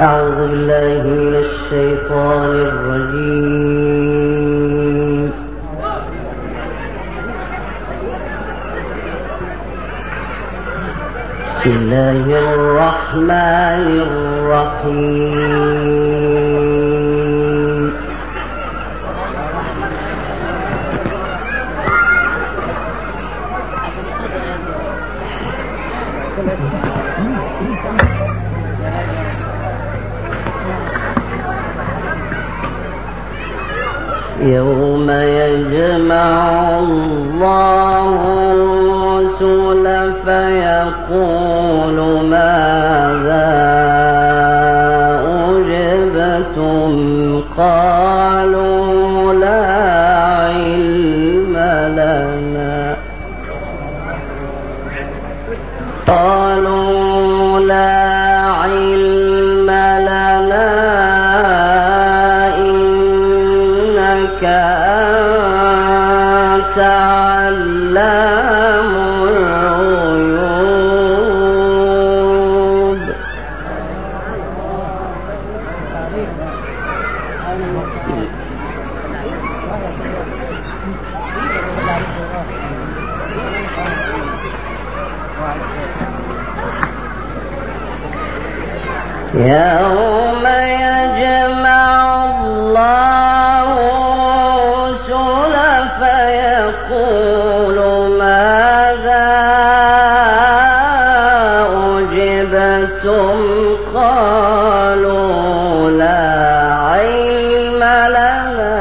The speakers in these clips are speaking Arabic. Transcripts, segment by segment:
أعوذ بالله من الشيطان الرجيم. بسم الله الرحمن الرحيم. يوم يجمع الله الرسل فيقول ماذا أجبتم قالوا لا علم لنا علام الغيوب. يوم يجمع الله الرسل فيقول ماذا أجبتم قالوا لا علم لنا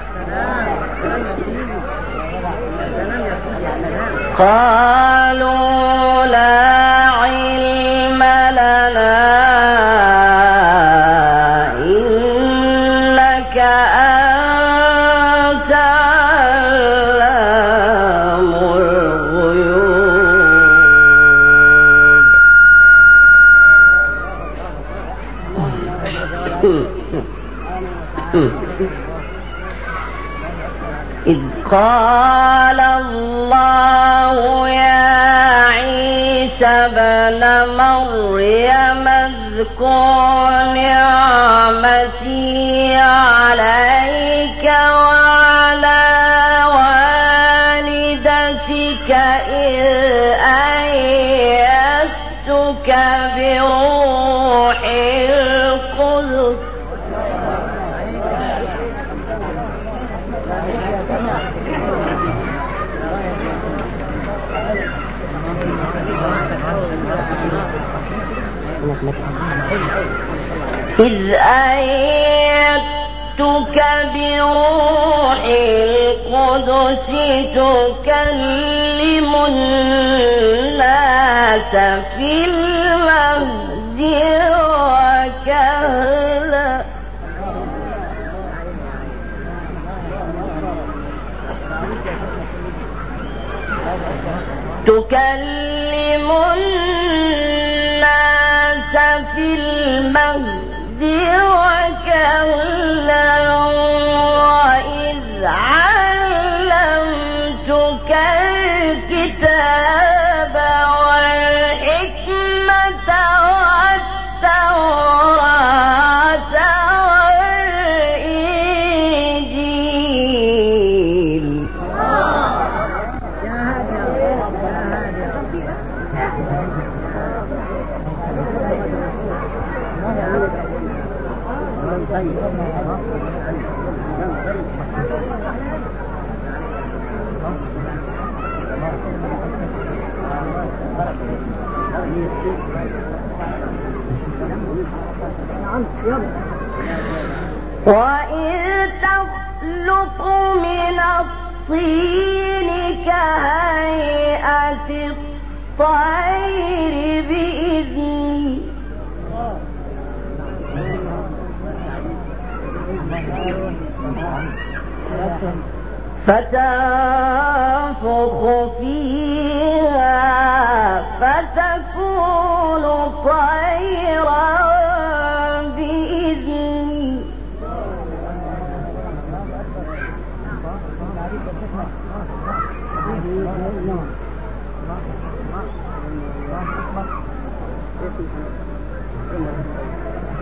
قالوا لا علم لنا إنك أنت علام الغيوب. إذ قال الله يا عيسى ابن مريم اذكر نعمتي عليك وعلى والدتك إذ أيدتك بروح القدس إذ أيدتك بروح القدس تكلم الناس في المهد وكهلا تكلم الناس في المهد وكهلا وإذ علمتك الكتاب والحكمة والتوراة والإنجيل. وإذ تخلق من الطين كهيئة الطير بإذني فتنفخ فيها فتكون طيرا بإذني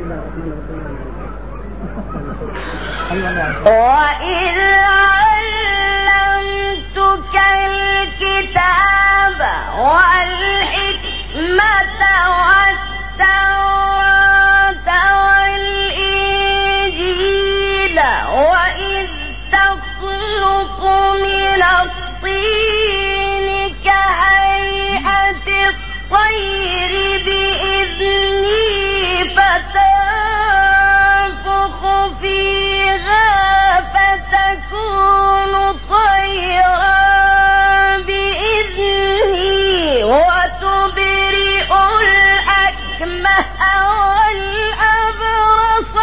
وإذ علمتك الكتاب والحكمة والتوراة والإنجيل وإذ تخلق من الطين كهيئة الطير بإذني فتنفخ فيها فتكون طيرا بإذني وتبرئ الأكمه والأبرص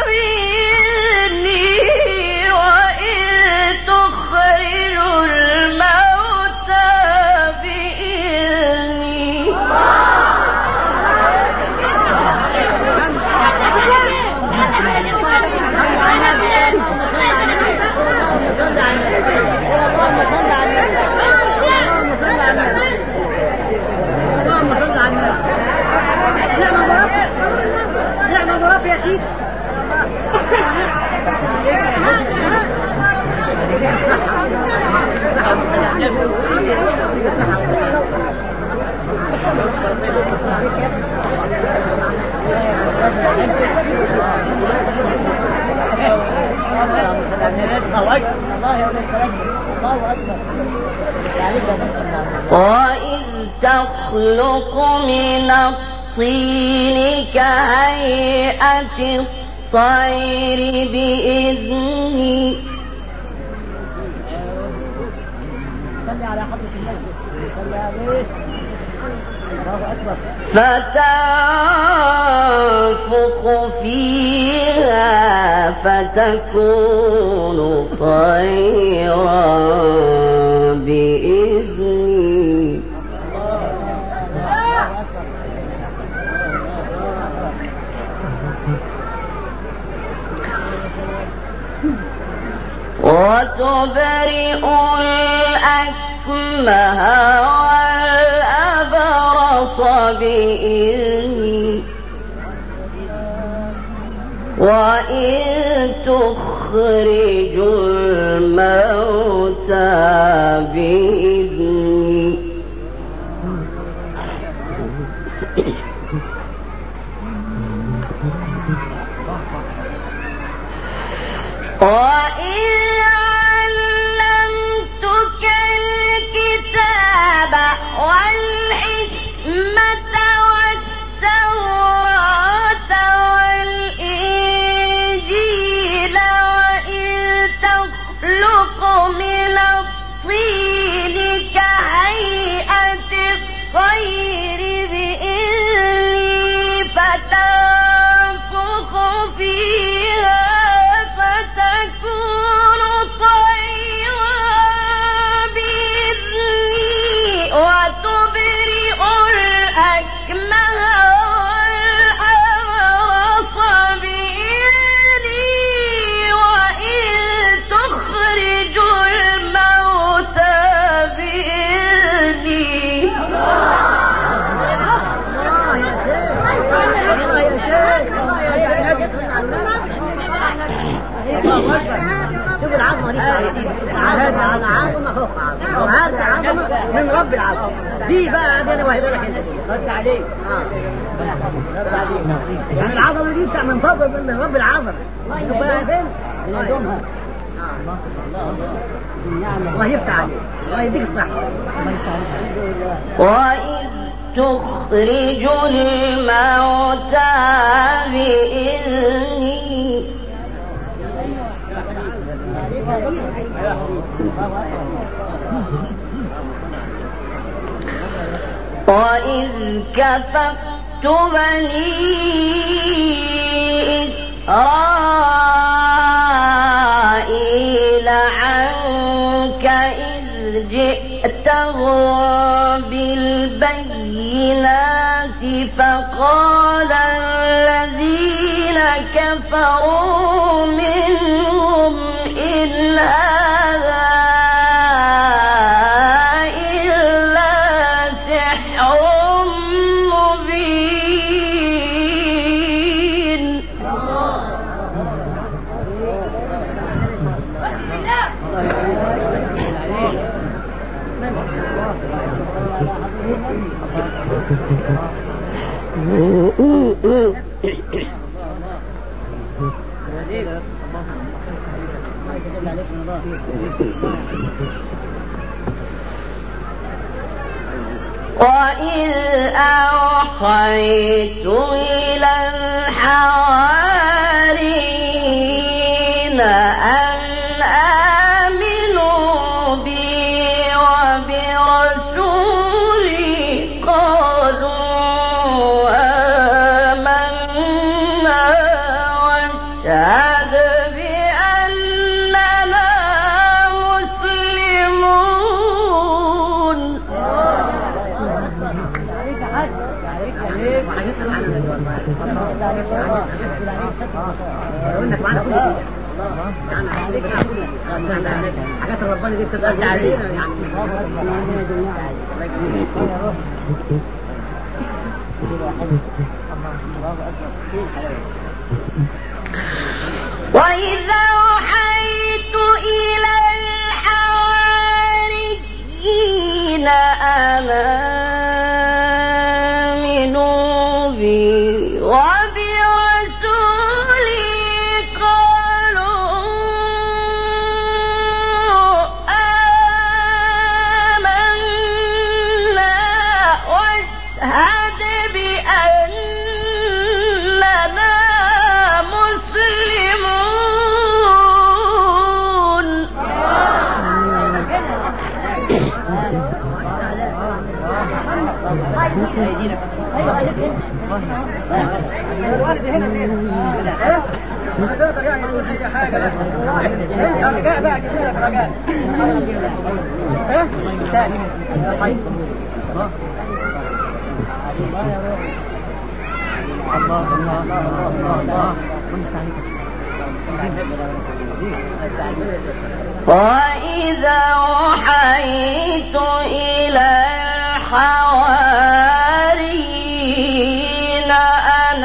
بإذني وإذ تخرج الموتى بإذني وإذ تخلق من الطين كهيئة الطير بإذني فتنفخ فيها فتكون طيرا بإذني وتبرئ الأكمه والأبرص بإذني وإن تخرج الموتى بإذني وإذ علمتك الكتاب والحكمة والتوراة والإنجيل وإذ تخلق من الطين كهيئة الطير بإذني فتنفخ فيها فتكون طيرا بإذني وتبرئ الأكمه والأبرص بإذني وإذ تخرج الموتى بإذني شوف العظمة دي هذا عظمة فوق عظمة وهذا عظمة من رب العظمة دي بقى عندنا وهي لك انت رد عليك يعني العظمة دي بتاع من فضل من رب العظمة شوف بقى فين الله يفتح عليك الله يديك الصحة وإذ تخرج الموتى بإذني وإذ كففت بني إسرائيل عنك إذ جئتهم بالبينات فقال الذين كفروا منهم إن هذا إلا سحر مبين وإذ أوحيت إلى الحواريين أن آمنوا بي وبرسولي قالوا آمنا واشهد بأننا مسلمون. حاجات ربنا دي بتبقى علينا يعني. وإذا أوحيت إلى الحواريين أن آمنوا بي وبرسولي قالوا آمنا واشهد بأننا مسلمون. وإذا أوحيت إلى الحواريين أن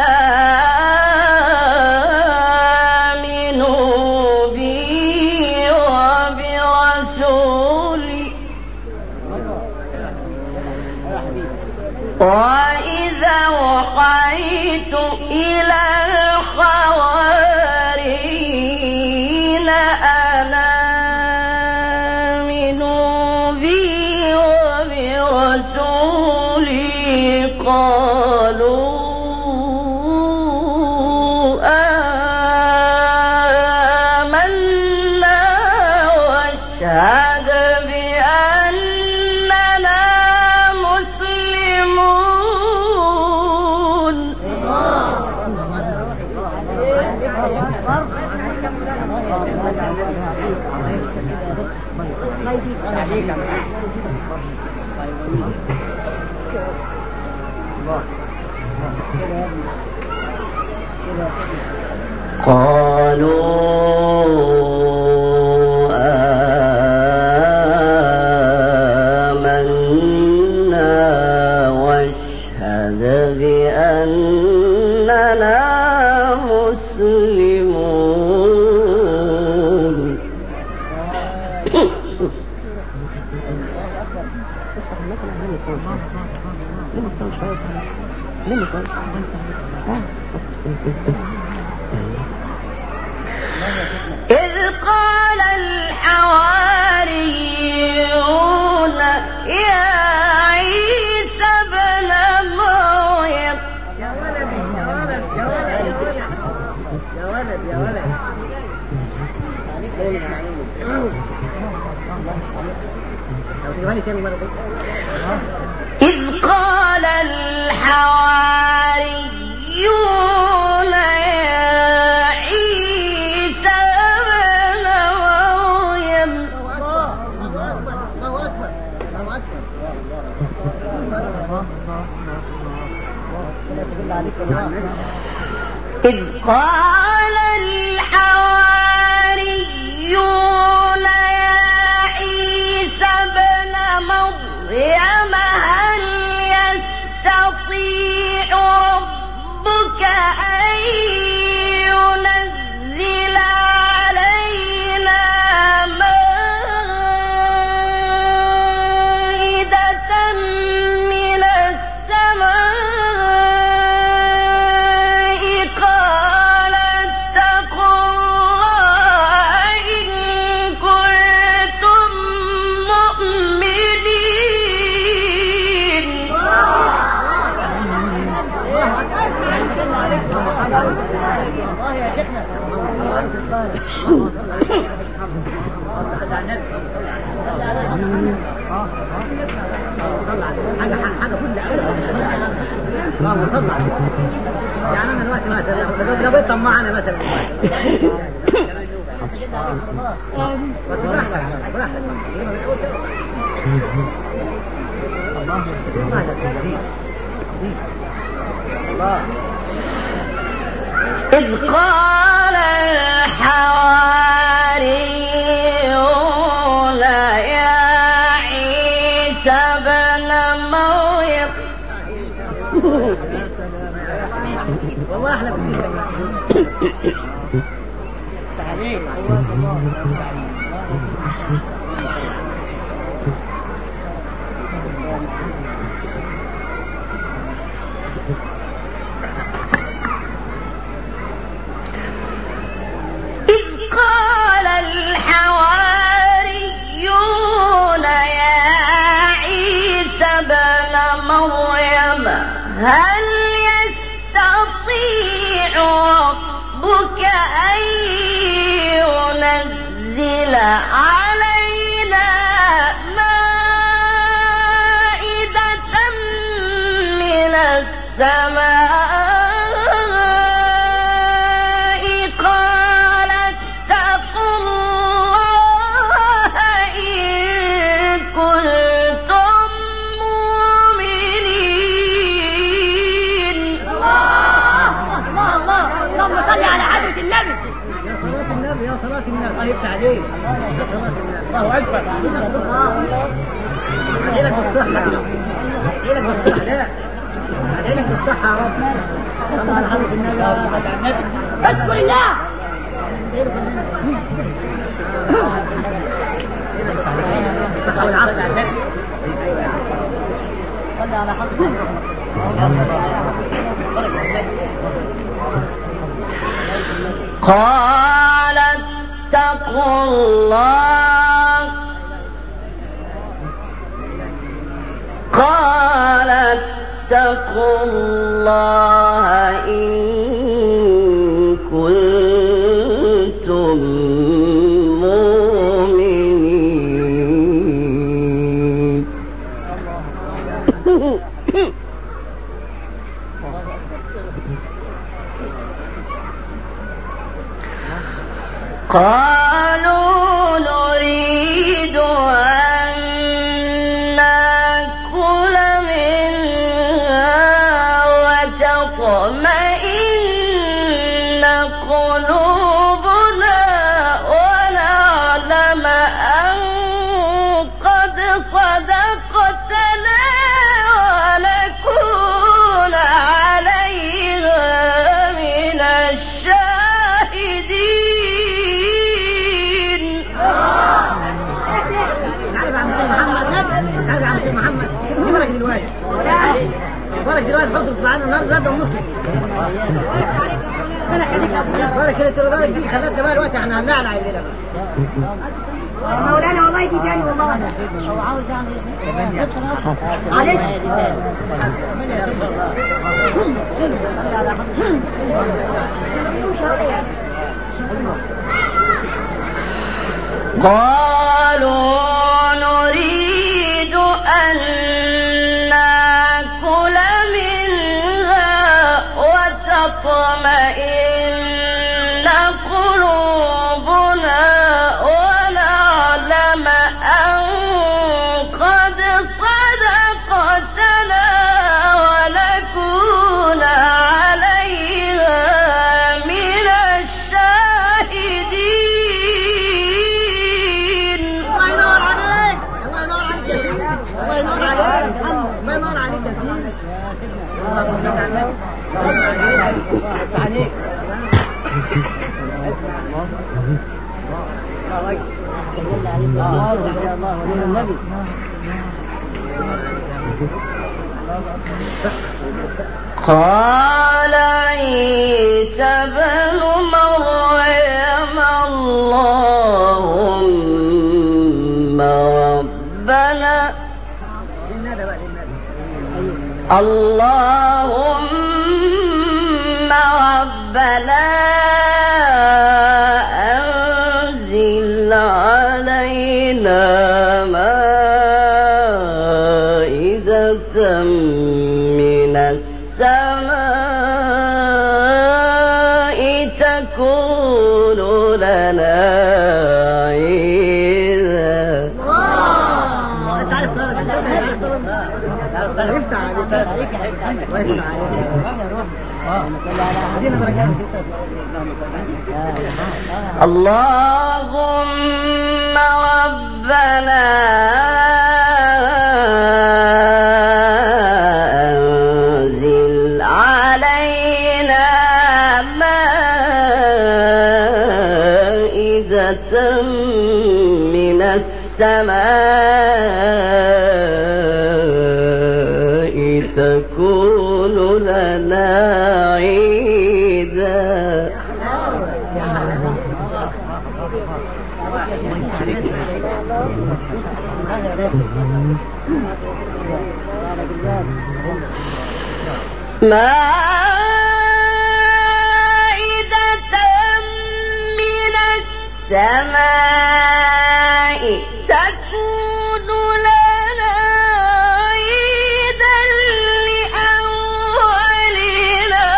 آمنوا بي وبرسولي وإذا أوحيت إلى الحواريين أن آمنوا بي وبرسولي قالوا آمنا واشهد بأننا مسلمون. قالوا آمنا واشهد بأننا مسلمون. إذ قال الحواريون يا عيسى ابن مريم. يا ولد يا ولد يا ولد. إذ قال الحواريون يا عيسى ابن مريم. إذ قال الحواريون يا عيسى ابن مريم هل يستطيع ربك أن ينزل علينا مائدة من السماء اللهم صل على يعني انا دلوقتي مثلا لو بيت طمعنا مثلا بس براحتك الله. إذ قال الحواريون يا عيسى ابن مريم والله احلى قال الحواريون يا عيسى ابن مريم هل يستطيع ربك أن ينزل علينا مائدة من السماء صلاة النبي طيب تعليم الله أكبر أدعيلك بالصحة أدعيلك بالصحة لا أدعيلك بالصحة يا رب صلى على حضرة النبي أشكر الله الصحة والعافية على النبي صلى على حضرة النبي قال اتقوا الله قال اتقوا الله إن كنتم مؤمنين قالوا نريد أن نأكل منها وتطمئن قلوبنا ونعلم أن قد صدقتنا ونكون عليها من الشاهدين. محمد فرق دلوقتي حضرت معانا النهارده زاد ونطلع فرق كده تربالك دي خلتنا بقى الوقت احنا هنلعب علينا مولانا والله دي تاني والله هو عاوز يعني معلش قالوا نريد أن نأكل منها وتطمئن قلوبنا ونعلم أن قد صدقتنا ونكون عليها من الشاهدين. الله ينور عليك الله ينور عليك يا سيدي الله ينور عليك الله ينور عليك يا سيدي اللهم صل على النبي عليك قال عيسى ابن مريم اللهم ربنا اللهم ربنا السماء تكون لنا عيدا. اللهم ربنا أنزل علينا مائدة من السماء تكون لنا عيدا. مائدة من السماء تكون لنا عيدا لأولنا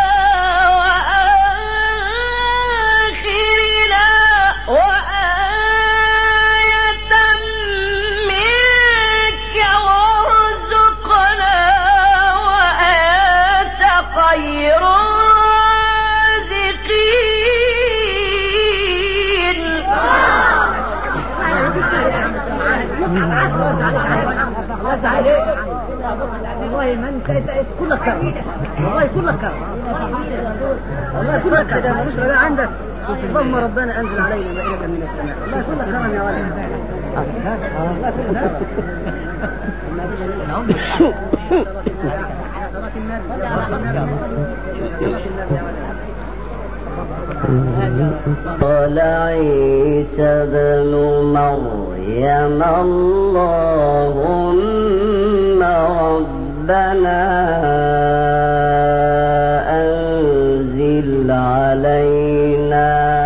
وآخرنا وآية منك وارزقنا وأنت خير الرازقين. والله ما انت كلك كرم، والله كلك كرم، والله كلك كرم. البشرى لا عندك. اللهم ربنا انزل علينا مائدة من السماء. والله كلك كرم يا ولد، والله كلك قال عيسى بن مريم اللهم ربنا أنزل علينا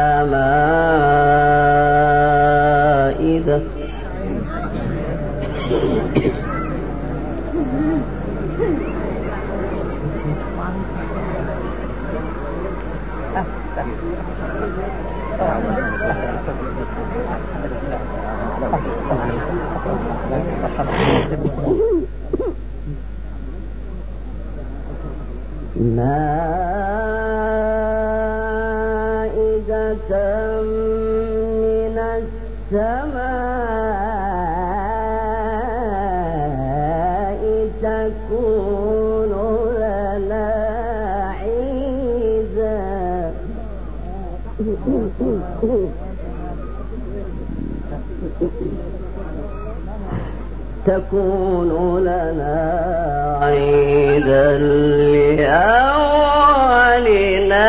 مائدة مائدة من السماء تكون لنا عيدا. تكون لنا عيدا لأولنا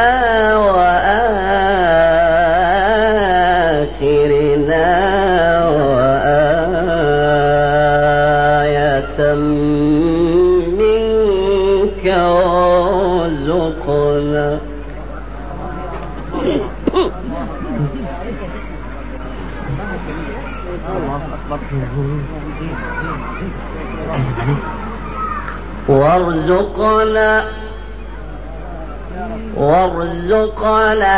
وآخرنا وآية منك وارزقنا وارزقنا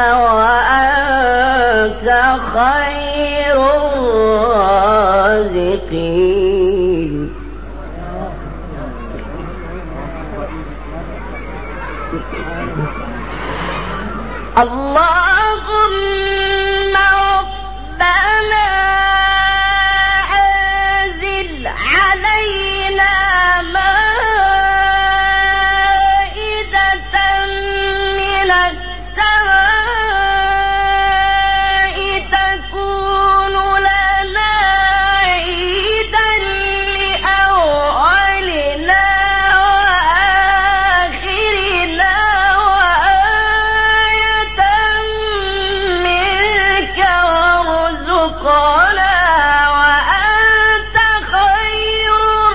وأنت خير الرازقين. اللهم ربنا أنزل علينا مائدة من السماء تكون لنا عيدا لأولنا وآخرنا وآية منك وارزقنا وأنت خير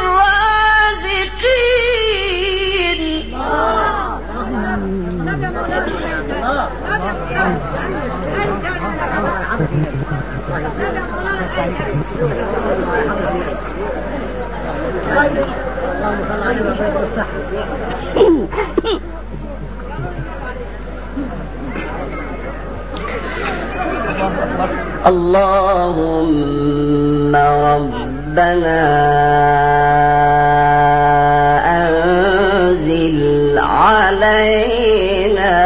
الرازقين. اللهم صل على النبي والصحة. اللهم ربنا أنزل علينا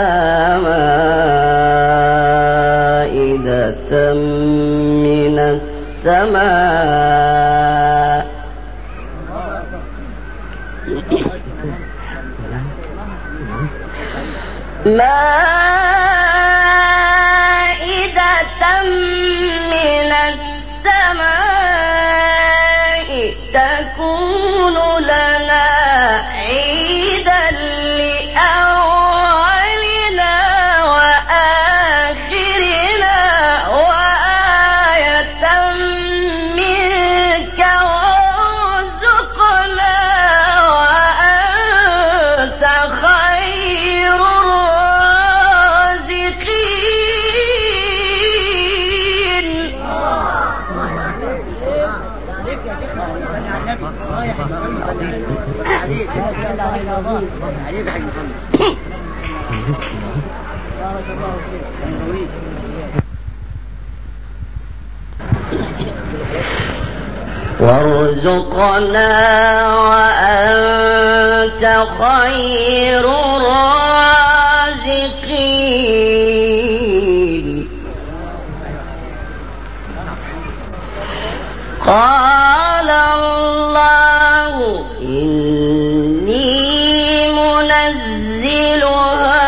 مائدة من السماء من السماء تكون لنا عيدا لأولنا وآخرنا وآية منك وارزقنا وأنت خير وارزقنا وأنت خير الرازقين. قال الله إني منزلها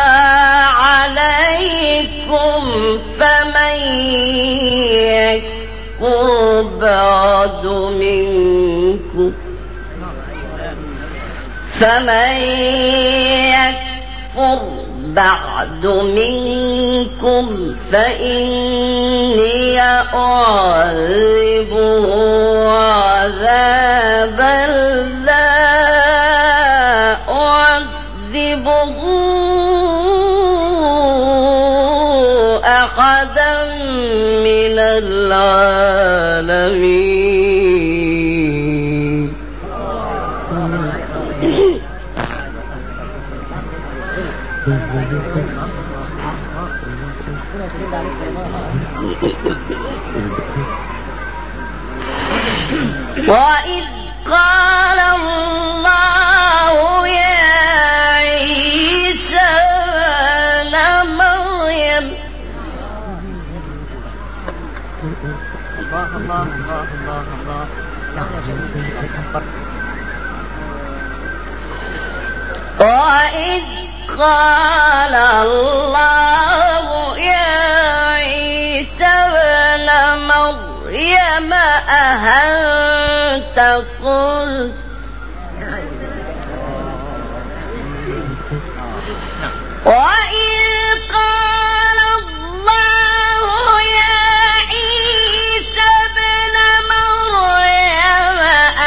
عليكم فمن يكفر بعد منكم فإني أعذبه عذابا لا أعذبه أحدا من العالمين. وإذ قال الله يا عيسى ابن مريم وإذ قال الله يا عيسى ابن مريم أأنت قلت وإذ قال الله يا عيسى ابن مريم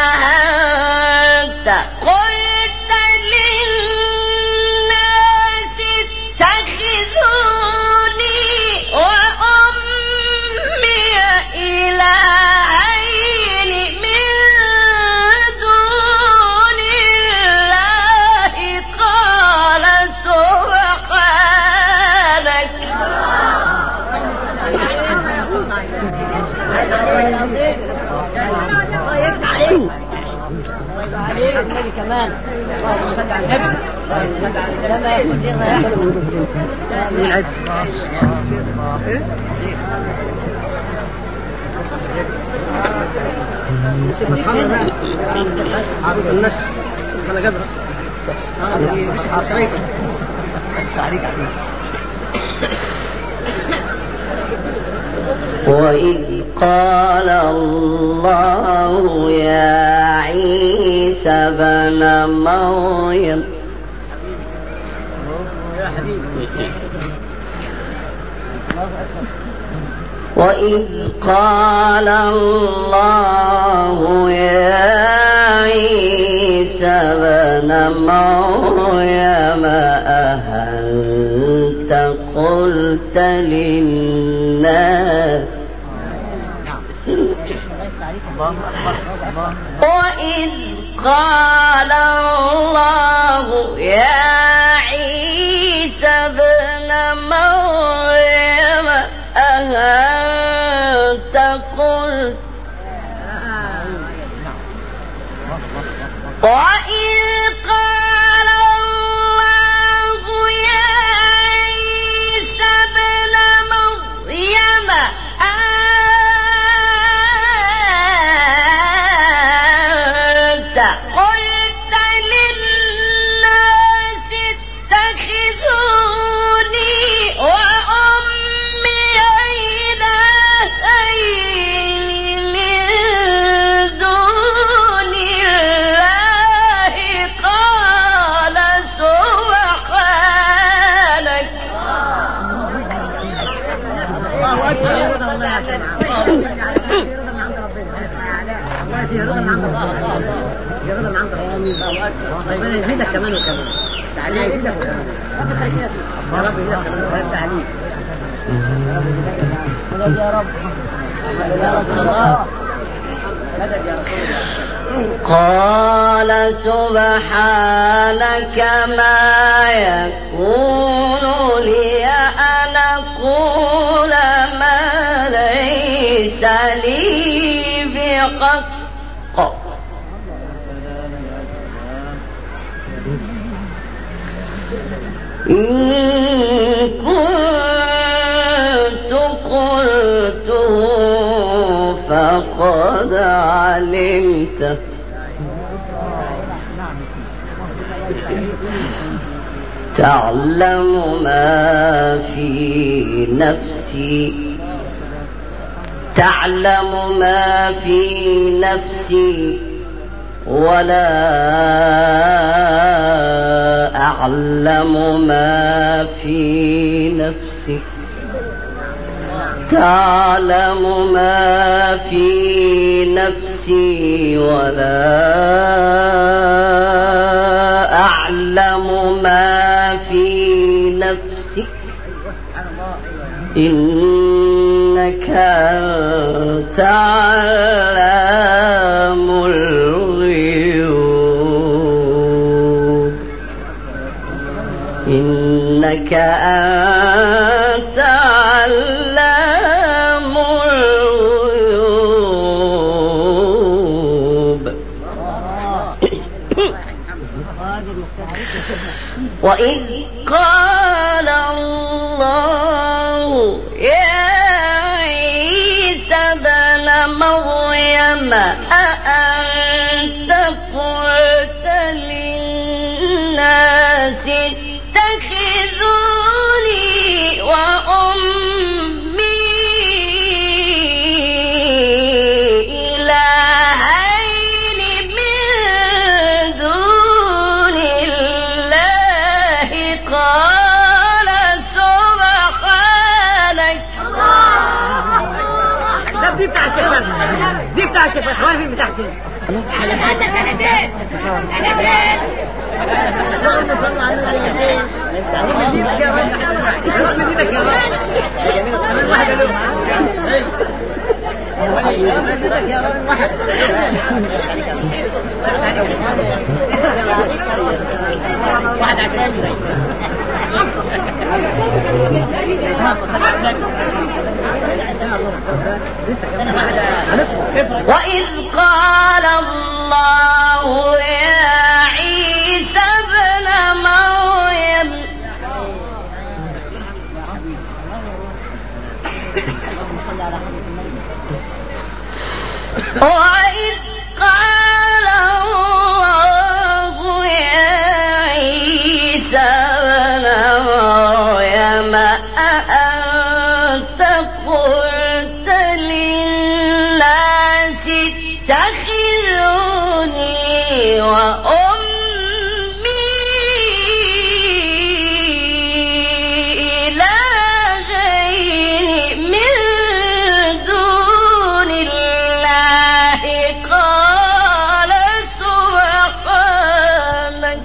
أأنت قلت للناس اتخذوني وأمي إلهين من دون الله قال سبحانك النبي كمان لما يكون شيخنا وإذ قال الله يا عيسى ابن مريم وإذ قال الله يا عيسى ابن مريم أأنت قلت للناس وإذ قال الله يا عيسى ابن مريم أأنت فيها رضا من عند الله. هي رضا من عند الله. طيب انا يزيدك كمان وكمان. تعالى يزيدك وكمان. يا رب يزيدك كمان وكمان تعالى. مدد يا رب. يا رب الله. مدد يا رسول الله. قال سبحانك ما يكون لي أن أقول ما ليس لي بحق إن كنت قلته فقد علمته تعلم ما في نفسي تعلم ما في نفسي ولا أعلم ما في نفسك تعلم ما في نفسي ولا أعلم ما في نفسك إنك أنت علام الغيوب إنك أنت علام الغيوب وإذ قال الله يا عيسى ابن مريم أأنت قلت للناس اتخذوني وأمي إلهين من دون الله قال سبحانك دي بتاع الشيخ دي بتاع الشيخ وانا فين بتاعتي على هذا سنتين اللهم صل على النبي يديك يا رب يديك يا رب واحد يديك يا رب واحد وإذ قال الله يا عيسى ابن مريم وإذ قال الله يا عيسى ابن مريم أأنت قلت للناس اتخذوني وأمي إلهين من دون الله قال سبحانك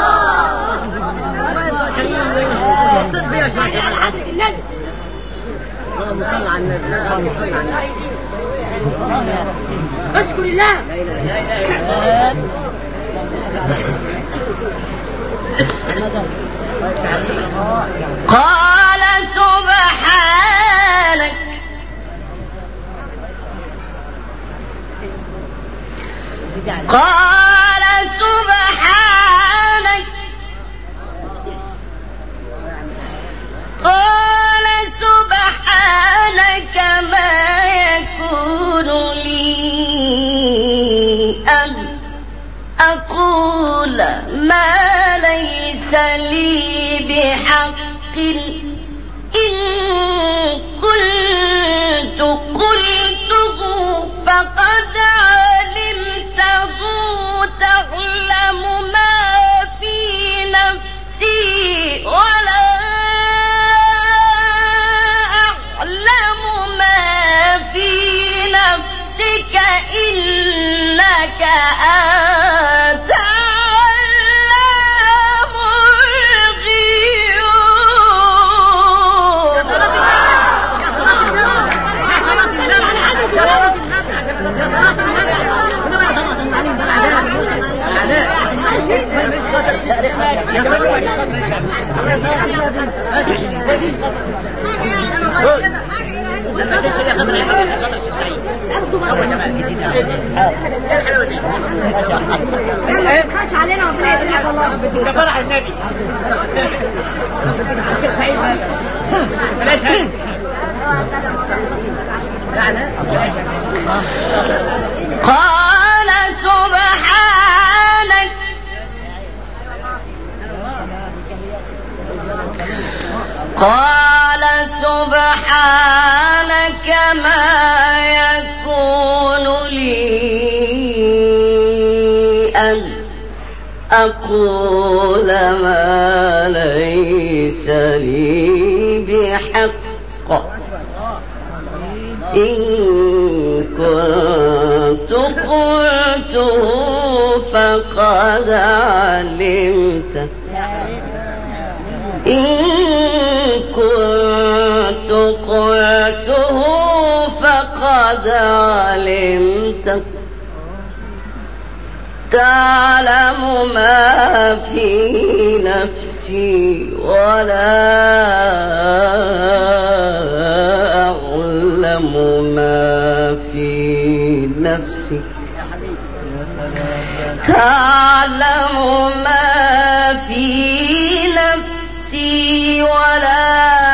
اللهم صل على النبي اللهم صل على النبي اشكر الله قال سبحانك قال سبحانك قال سبحانك ما يكون لي أن أقول ما ليس لي بحق إن كنت قلته فقد علمته تعلم ما في نفسي ولا أعلم ما في نفسك إنك إنك أنت علام خدش علينا ربنا يبارك الله كفر على النبي الشيخ سعيد بلاش قال سبحانك ما يكون لي أن أقول ما ليس لي بحق إن كنت قلته فقد علمته إن كنت قلته فقد علمته تعلم ما في نفسي ولا أعلم ما في نفسك تعلم ما في نفسي ولا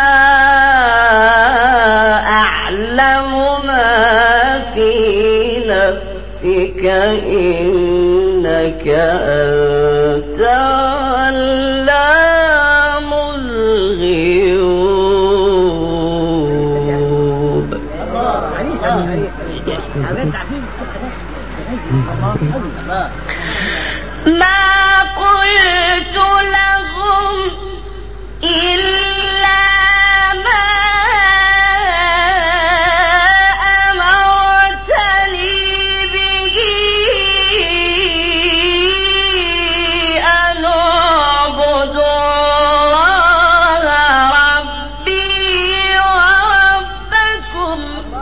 أعلم ما في نفسك إنك أنت علام الغيوب. ما قلت لهم إلا ما أمرتني به أن أعبد الله ربي وربكم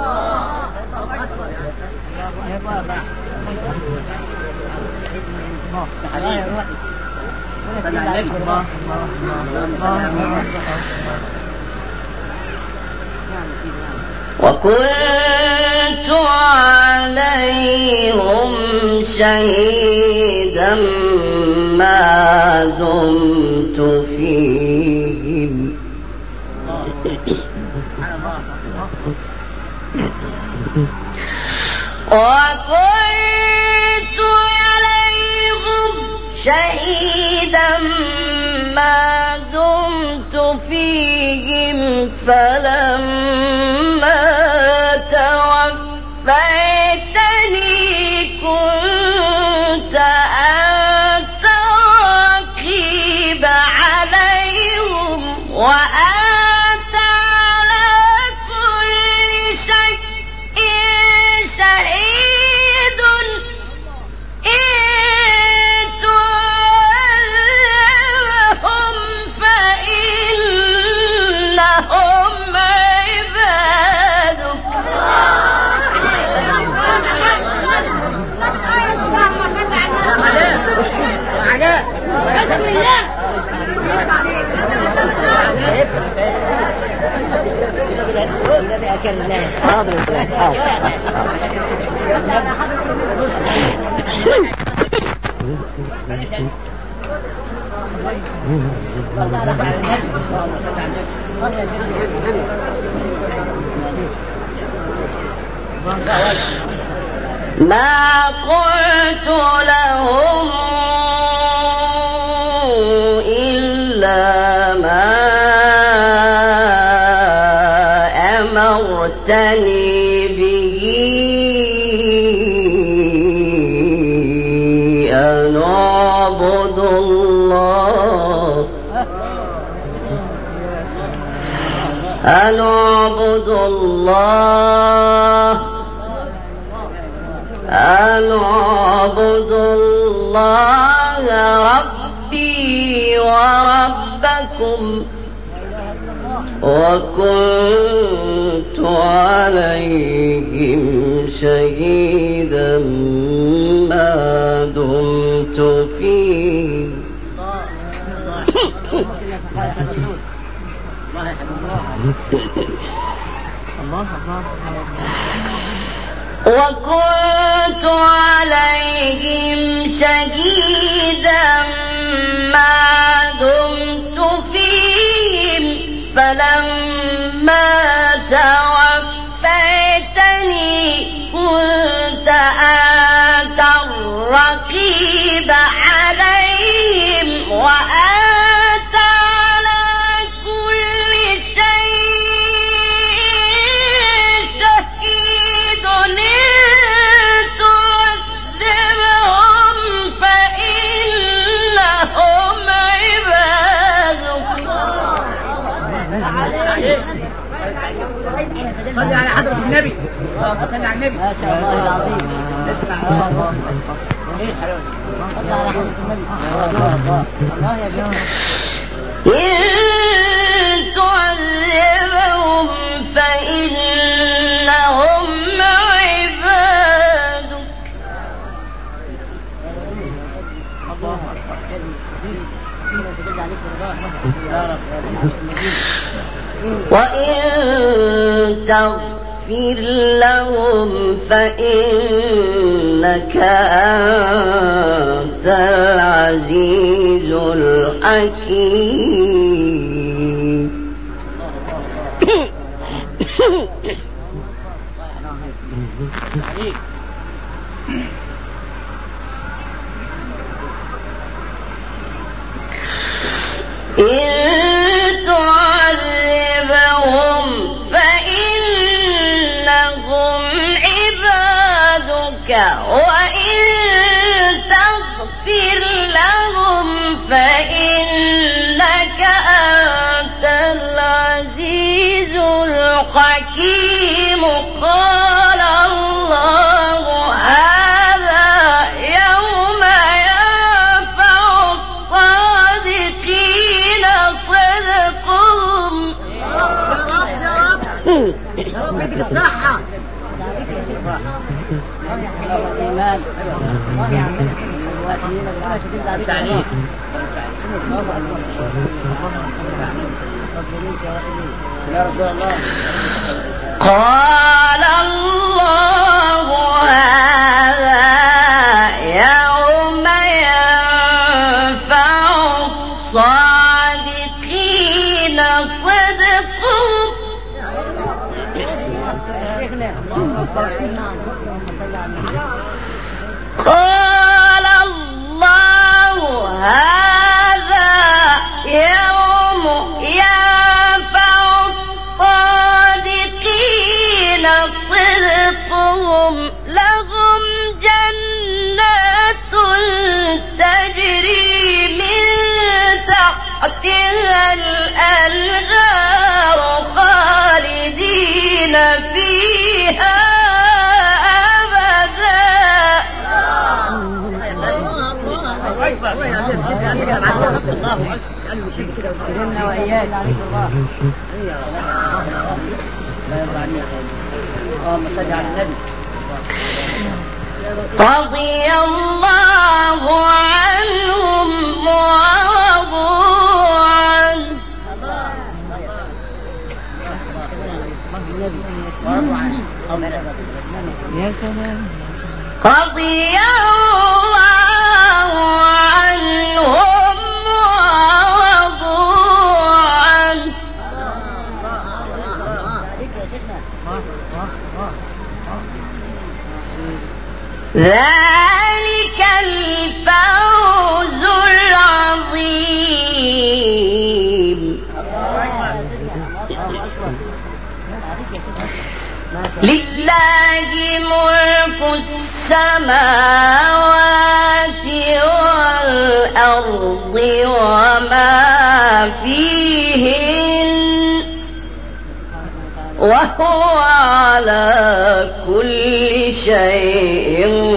وكنت عليهم شهيدا ما دمت فيهم وكنت عليهم شهيدا ما دمت فيهم فلما توفيتني كنت أنت الرقيب عليهم وأنت على كل شيء شهيد إن تعذبهم فإنهم عبادك ما قلت لهم إلا ما أمرتني به أن أعبد الله أن اعبدوا الله ربي وربكم وكنت عليهم شهيدا ما دمت فيه وكنت عليهم شهيدا ما دمت فيهم فلما توفيتني كنت أنت الرقيب عليهم وأنت على كل شيء شهيد إن تعذبهم فإنهم عبادك. صلي على حضرة النبي. صلي على النبي. ما شاء الله العظيم. اسمع صلي على حضرة النبي. الله يا جماعة. إن تعذبهم فإنهم عبادك وإن تغفر لهم فإنك أنت العزيز الحكيم. إن تعذبهم فإنهم عبادك وإن تغفر لهم فإنك أنت العزيز الحكيم. قال الله هذا يوم ينفع الصادقين صدقهم. يا رب اديك الصحة. الإيمان الله يعملك الواتيين التعليم. قال الله هذا يوم ينفع الصادقين صدقهم. قال الله هذا يوم ينفع الصادقين صدقهم لهم جنات تجري من تحتها الأنهار خالدين فيها الله يعلم شد يعني كده معاك. الله يعلم شد كده وإيانا وإياك عليك الله. اللهم صل على النبي. رضي الله عنهم ورضوا عنه. يا سلام. رضي الله عنهم ورضوا عنه. ذلك الفوز العظيم. لله ملك السماوات والأرض وما فيهن وهو على كل شيء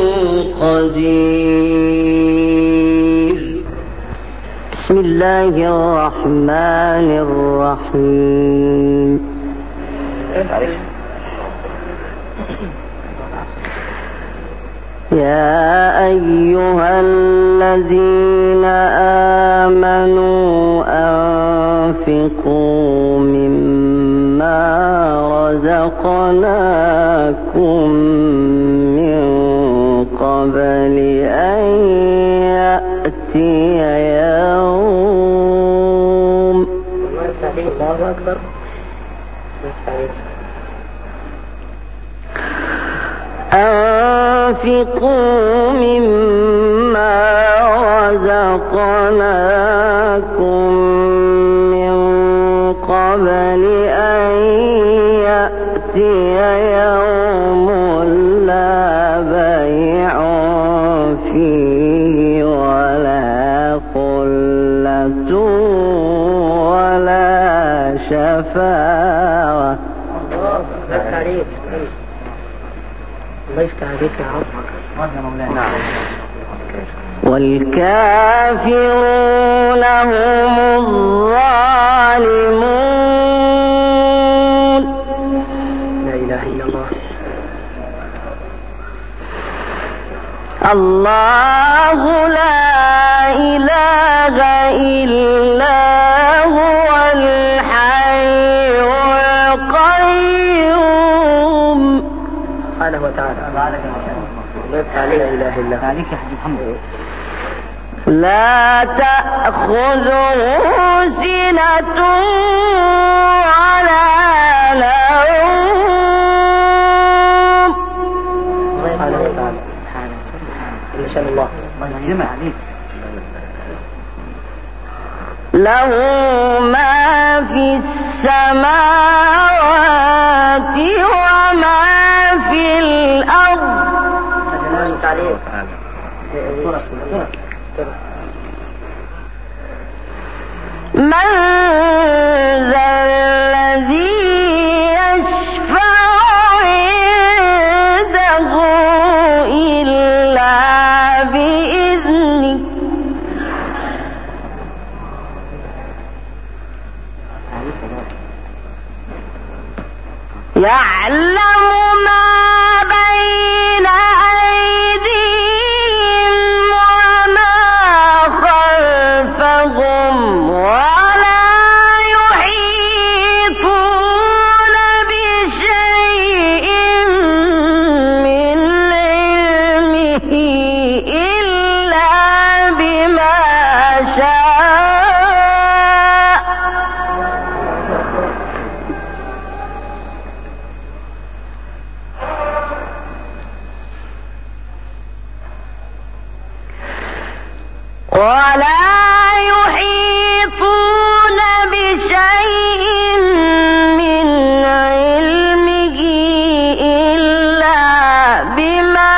قدير. بسم الله الرحمن الرحيم. يا أيها الذين آمنوا أنفقوا مما رزقناكم من قبل أن يأتي يوم الله أكبر. أنفقوا مما رزقناكم من قبل أن يأتي يوم لا بيع فيه ولا خلة ولا شفاعة. الله يفتح عليك يا رب. والكافرون هم الظالمون. لا إله إلا الله. الله لا إله إلا هو الحي القيوم سبحانه وتعالى. لا إله إلا هو. لا تأخذه سنة ولا نوم. سبحانه وتعالى. إن شاء الله. له ما في السماوات وما في الأرض. من ذا الذي يشفع عنده إلا بإذنه. يعلم ما بين أيديهم وما خلفهم ولا يحيطون بشيء من علمه إلا بما شاء. ولا يحيطون بشيء من علمه إلا بما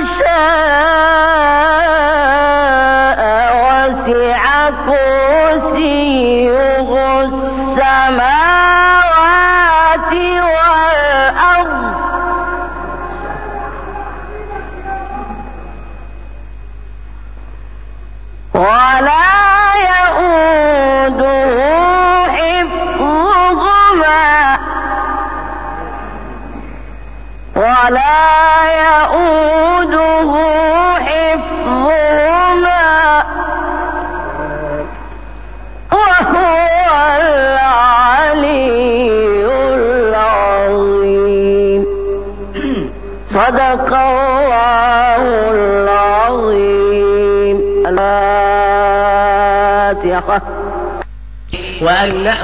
شاء. وسع كرسيه السماوات والأرض ولا يؤوده حفظهما وهو العلي العظيم. صدق الله العظيم. الفاتحة.